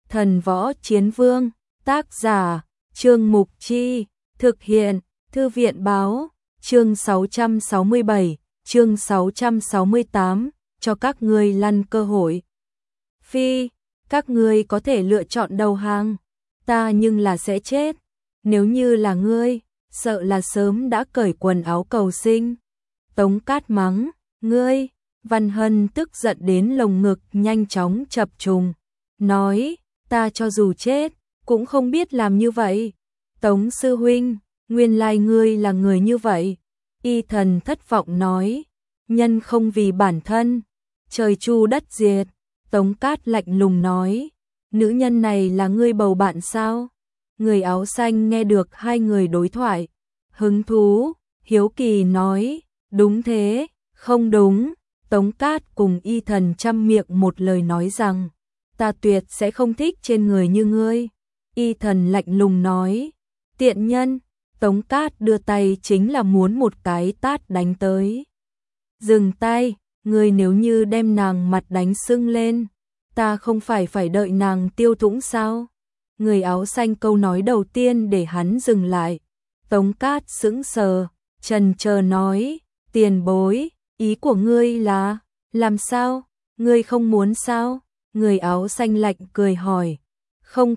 Thần Võ Chiến Vương, tác giả, Trương Mục Chi, thực hiện, Thư viện Báo, chương 667, chương 668, cho các ngươi lăn cơ hội. Phi, các ngươi có thể lựa chọn đầu hàng, ta nhưng là sẽ chết. Nếu như là ngươi, sợ là sớm đã cởi quần áo cầu sinh. Tống Cát mắng, ngươi, Văn Hân tức giận đến lồng ngực nhanh chóng chập trùng, nói, ta cho dù chết, cũng không biết làm như vậy. Tống sư huynh, nguyên lai ngươi là người như vậy. Y Thần thất vọng nói, nhân không vì bản thân, trời chu đất diệt. Tống Cát lạnh lùng nói, nữ nhân này là ngươi bầu bạn sao? Người áo xanh nghe được hai người đối thoại, hứng thú, hiếu kỳ nói, đúng thế, không đúng. Tống Cát cùng Y Thần chăm miệng một lời nói rằng, ta tuyệt sẽ không thích trên người như ngươi. Y Thần lạnh lùng nói, tiện nhân. Tống Cát đưa tay chính là muốn một cái tát đánh tới. Dừng tay, ngươi nếu như đem nàng mặt đánh sưng lên, ta không phải đợi nàng tiêu thủng sao? Người áo xanh câu nói đầu tiên để hắn dừng lại. Tống Cát sững sờ, chần chờ nói, tiền bối, ý của ngươi là, làm sao, ngươi không muốn sao? Người áo xanh lạnh cười hỏi, không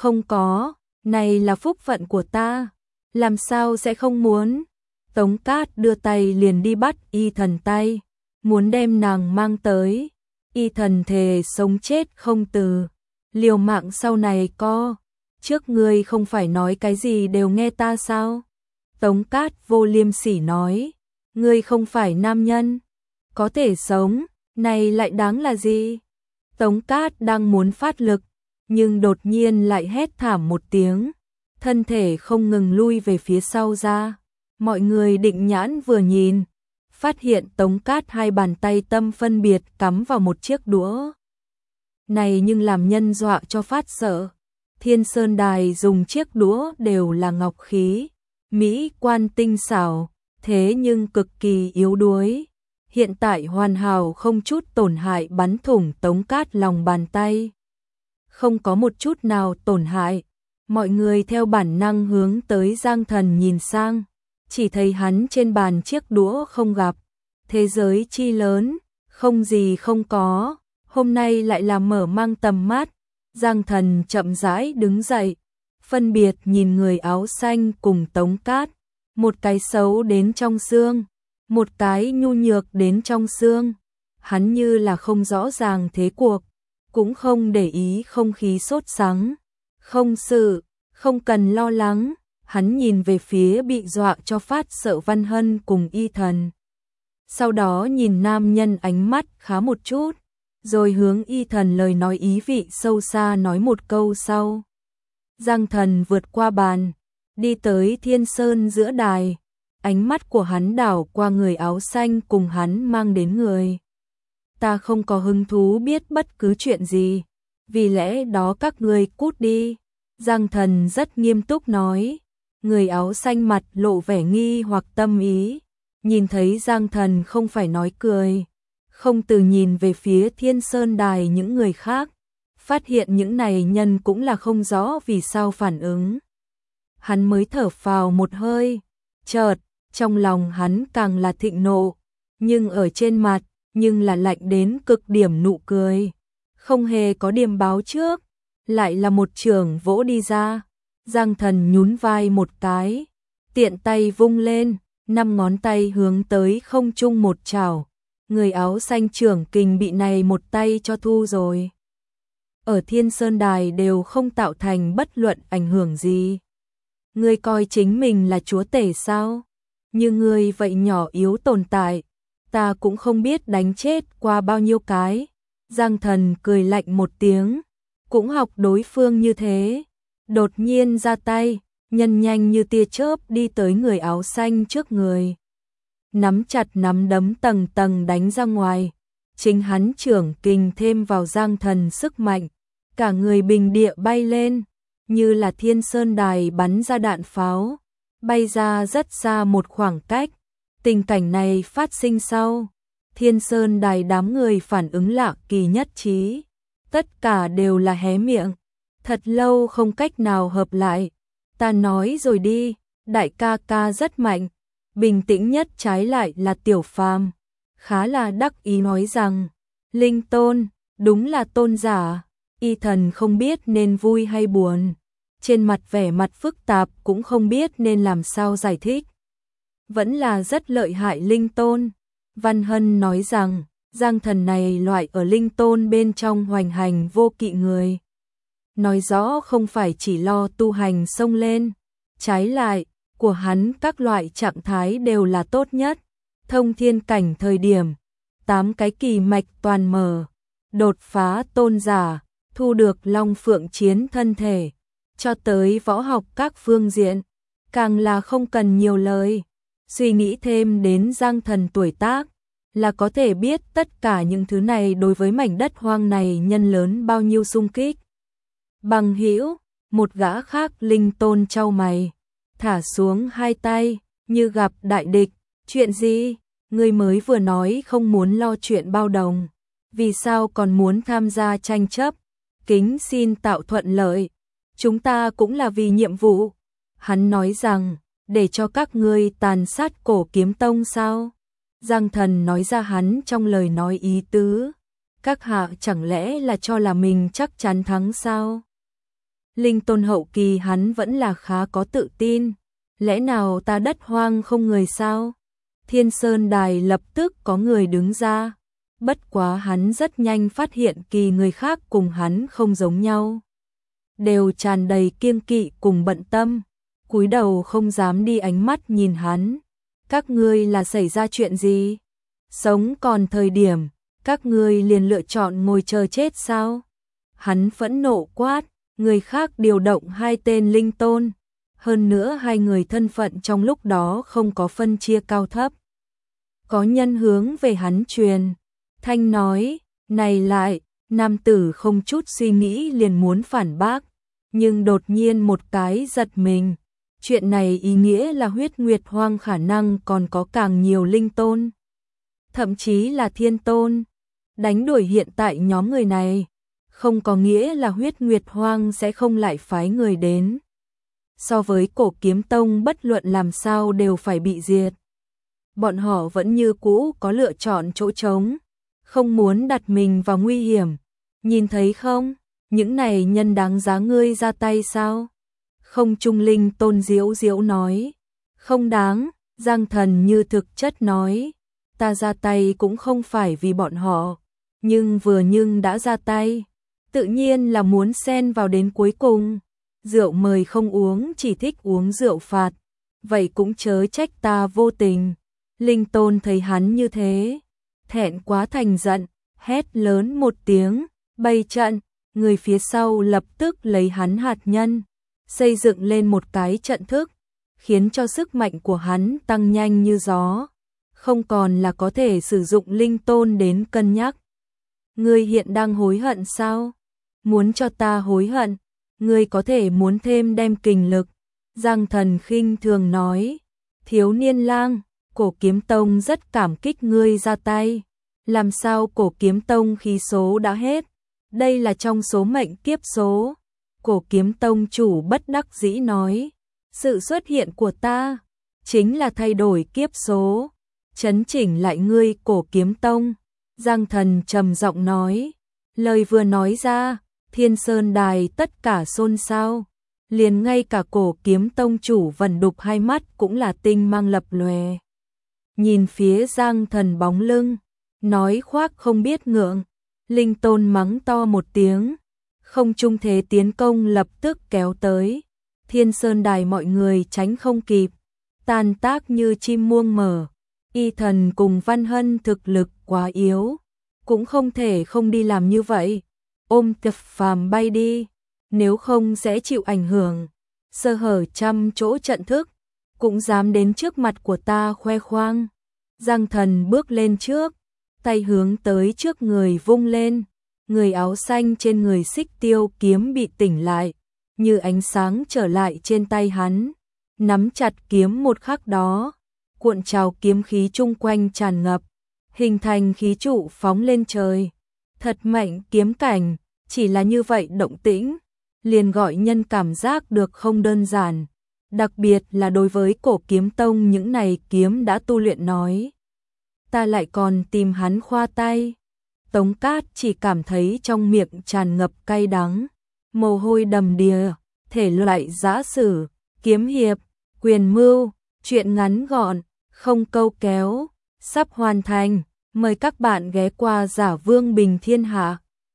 có, này là phúc phận của ta, làm sao sẽ không muốn? Tống Cát đưa tay liền đi bắt Y Thần tay, muốn đem nàng mang tới. Y Thần thề sống chết không từ, liều mạng sau này co, trước ngươi không phải nói cái gì đều nghe ta sao? Tống Cát vô liêm sỉ nói, ngươi không phải nam nhân, có thể sống, này lại đáng là gì? Tống Cát đang muốn phát lực, nhưng đột nhiên lại hét thảm một tiếng, thân thể không ngừng lui về phía sau ra. Mọi người định nhãn vừa nhìn, phát hiện Tống Cát hai bàn tay tâm phân biệt cắm vào một chiếc đũa. Này nhưng làm nhân dọa cho phát sợ. Thiên Sơn Đài dùng chiếc đũa đều là ngọc khí, mỹ quan tinh xảo, thế nhưng cực kỳ yếu đuối. Hiện tại hoàn hảo không chút tổn hại bắn thủng Tống Cát lòng bàn tay. Không có một chút nào tổn hại. Mọi người theo bản năng hướng tới Giang Thần nhìn sang, chỉ thấy hắn trên bàn chiếc đũa không gặp. Thế giới chi lớn, không gì không có, hôm nay lại là mở mang tầm mắt. Giang Thần chậm rãi đứng dậy, phân biệt nhìn người áo xanh cùng Tống Cát, một cái xấu đến trong xương, một cái nhu nhược đến trong xương. Hắn như là không rõ ràng thế cuộc, cũng không để ý không khí sốt sắng. Không sự, không cần lo lắng. Hắn nhìn về phía bị dọa cho phát sợ Văn Hân cùng Y Thần. Sau đó nhìn nam nhân ánh mắt khá một chút, rồi hướng Y Thần lời nói ý vị sâu xa nói một câu sau. Giang Thần vượt qua bàn, đi tới Thiên Sơn giữa đài, ánh mắt của hắn đảo qua người áo xanh cùng hắn mang đến người. Ta không có hứng thú biết bất cứ chuyện gì, vì lẽ đó các ngươi cút đi. Giang Thần rất nghiêm túc nói. Người áo xanh mặt lộ vẻ nghi hoặc tâm ý, nhìn thấy Giang Thần không phải nói cười, không từ nhìn về phía Thiên Sơn Đài những người khác, phát hiện những này nhân cũng là không rõ vì sao phản ứng. Hắn mới thở phào một hơi, chợt, trong lòng hắn càng là thịnh nộ, nhưng ở trên mặt, nhưng là lạnh đến cực điểm nụ cười, không hề có điềm báo trước, lại là một chưởng vỗ đi ra. Giang Thần nhún vai một cái, tiện tay vung lên, 5 ngón tay hướng tới không trung một chảo. Người áo xanh trưởng kình bị này một tay cho thu rồi. Ở Thiên Sơn Đài đều không tạo thành bất luận ảnh hưởng gì. Ngươi coi chính mình là chúa tể sao? Như ngươi vậy nhỏ yếu tồn tại, ta cũng không biết đánh chết qua bao nhiêu cái. Giang Thần cười lạnh một tiếng, cũng học đối phương như thế. Đột nhiên ra tay, nhân nhanh như tia chớp đi tới người áo xanh trước người. Nắm chặt nắm đấm tầng tầng đánh ra ngoài. Chính hắn trưởng kình thêm vào Giang Thần sức mạnh. Cả người bình địa bay lên, như là Thiên Sơn Đài bắn ra đạn pháo, bay ra rất xa một khoảng cách. Tình cảnh này phát sinh sau, Thiên Sơn Đài đám người phản ứng lạ kỳ nhất trí. Tất cả đều là hé miệng. Thật lâu không cách nào hợp lại. Ta nói rồi đi, đại ca ca rất mạnh. Bình tĩnh nhất trái lại là Tiểu Phàm, khá là đắc ý nói rằng, Linh Tôn, đúng là tôn giả. Y Thần không biết nên vui hay buồn, trên mặt vẻ mặt phức tạp cũng không biết nên làm sao giải thích. Vẫn là rất lợi hại Linh Tôn. Văn Hân nói rằng, Giang Thần này loại ở Linh Tôn bên trong hoành hành vô kỵ người. Nói rõ không phải chỉ lo tu hành xông lên, trái lại, của hắn các loại trạng thái đều là tốt nhất. Thông thiên cảnh thời điểm, 8 cái kỳ mạch toàn mở, đột phá tôn giả, thu được Long Phượng chiến thân thể, cho tới võ học các phương diện, càng là không cần nhiều lời. Suy nghĩ thêm đến Giang Thần tuổi tác, là có thể biết tất cả những thứ này đối với mảnh đất hoang này nhân lớn bao nhiêu xung kích. Bằng hữu, một gã khác Linh Tôn chau mày, thả xuống hai tay, như gặp đại địch. Chuyện gì? Ngươi mới vừa nói không muốn lo chuyện bao đồng, vì sao còn muốn tham gia tranh chấp? Kính xin tạo thuận lợi, chúng ta cũng là vì nhiệm vụ. Hắn nói rằng, để cho các ngươi tàn sát Cổ Kiếm Tông sao? Giang Thần nói ra hắn trong lời nói ý tứ, các hạ chẳng lẽ là cho là mình chắc chắn thắng sao? Linh Tôn hậu kỳ hắn vẫn là khá có tự tin, lẽ nào ta đất hoang không người sao? Thiên Sơn Đài lập tức có người đứng ra, bất quá hắn rất nhanh phát hiện kỳ người khác cùng hắn không giống nhau, đều tràn đầy kiêng kỵ cùng bận tâm, cúi đầu không dám đi ánh mắt nhìn hắn. Các ngươi là xảy ra chuyện gì? Sống còn thời điểm, các ngươi liền lựa chọn ngồi chờ chết sao? Hắn phẫn nộ quát, người khác điều động 2 tên Linh Tôn, hơn nữa 2 người thân phận trong lúc đó không có phân chia cao thấp. Có nhân hướng về hắn truyền, thanh nói, này lại, nam tử không chút suy nghĩ liền muốn phản bác, nhưng đột nhiên một cái giật mình. Chuyện này ý nghĩa là huyết nguyệt hoang khả năng còn có càng nhiều Linh Tôn, thậm chí là Thiên Tôn. Đánh đuổi hiện tại nhóm người này, không có nghĩa là huyết nguyệt hoang sẽ không lại phái người đến. So với Cổ Kiếm Tông bất luận làm sao đều phải bị diệt. Bọn họ vẫn như cũ có lựa chọn chỗ trống, không muốn đặt mình vào nguy hiểm. Nhìn thấy không, những này nhân đáng giá ngươi ra tay sao? Không Trung Linh Tôn diễu diễu nói, không đáng. Giang Thần như thực chất nói, ta ra tay cũng không phải vì bọn họ, nhưng đã ra tay, tự nhiên là muốn xen vào đến cuối cùng. Rượu mời không uống, chỉ thích uống rượu phạt, vậy cũng chớ trách ta vô tình. Linh Tôn thấy hắn như thế, thẹn quá thành giận, hét lớn một tiếng, bày trận. Người phía sau lập tức lấy hắn hạt nhân, xây dựng lên một cái trận thức, khiến cho sức mạnh của hắn tăng nhanh như gió, không còn là có thể sử dụng Linh Tôn đến cân nhắc. Ngươi hiện đang hối hận sao? Muốn cho ta hối hận, ngươi có thể muốn thêm đem kình lực. Giang Thần khinh thường nói, thiếu niên lang, Cổ Kiếm Tông rất cảm kích ngươi ra tay. Làm sao Cổ Kiếm Tông khí số đã hết? Đây là trong số mệnh kiếp số. Cổ Kiếm Tông chủ bất đắc dĩ nói, sự xuất hiện của ta chính là thay đổi kiếp số, chấn chỉnh lại ngươi Cổ Kiếm Tông. Giang Thần trầm giọng nói, lời vừa nói ra, Thiên Sơn Đài tất cả xôn xao, liền ngay cả Cổ Kiếm Tông chủ Vân Đục hai mắt cũng là tinh mang lập lòe. Nhìn phía Giang Thần bóng lưng, nói khoác không biết ngượng. Linh Tôn mắng to một tiếng, không trung thế tiến công lập tức kéo tới. Thiên Sơn Đài mọi người tránh không kịp, tan tác như chim muông mở. Y Thần cùng Văn Hân thực lực quá yếu, cũng không thể không đi làm như vậy. Ôm Tập Phàm bay đi, nếu không sẽ chịu ảnh hưởng. Sơ hở trăm chỗ trận thức, cũng dám đến trước mặt của ta khoe khoang. Giang Thần bước lên trước, tay hướng tới trước người vung lên, người áo xanh trên người Xích Tiêu kiếm bị tỉnh lại, như ánh sáng trở lại trên tay hắn, nắm chặt kiếm một khắc đó, cuộn trào kiếm khí chung quanh tràn ngập, hình thành khí trụ phóng lên trời. Thật mạnh kiếm cảnh, chỉ là như vậy động tĩnh, liền gọi nhân cảm giác được không đơn giản, đặc biệt là đối với Cổ Kiếm Tông những này kiếm đã tu luyện nói. Ta lại còn tìm hắn khoa tay. Tống Cát chỉ cảm thấy trong miệng tràn ngập cay đắng, mồ hôi đầm đìa, thể loại giã sử, kiếm hiệp, quyền mưu, truyện ngắn gọn, không câu kéo, sắp hoàn thành. Mời các bạn ghé qua Giả Vương Bình Thiên Hạ.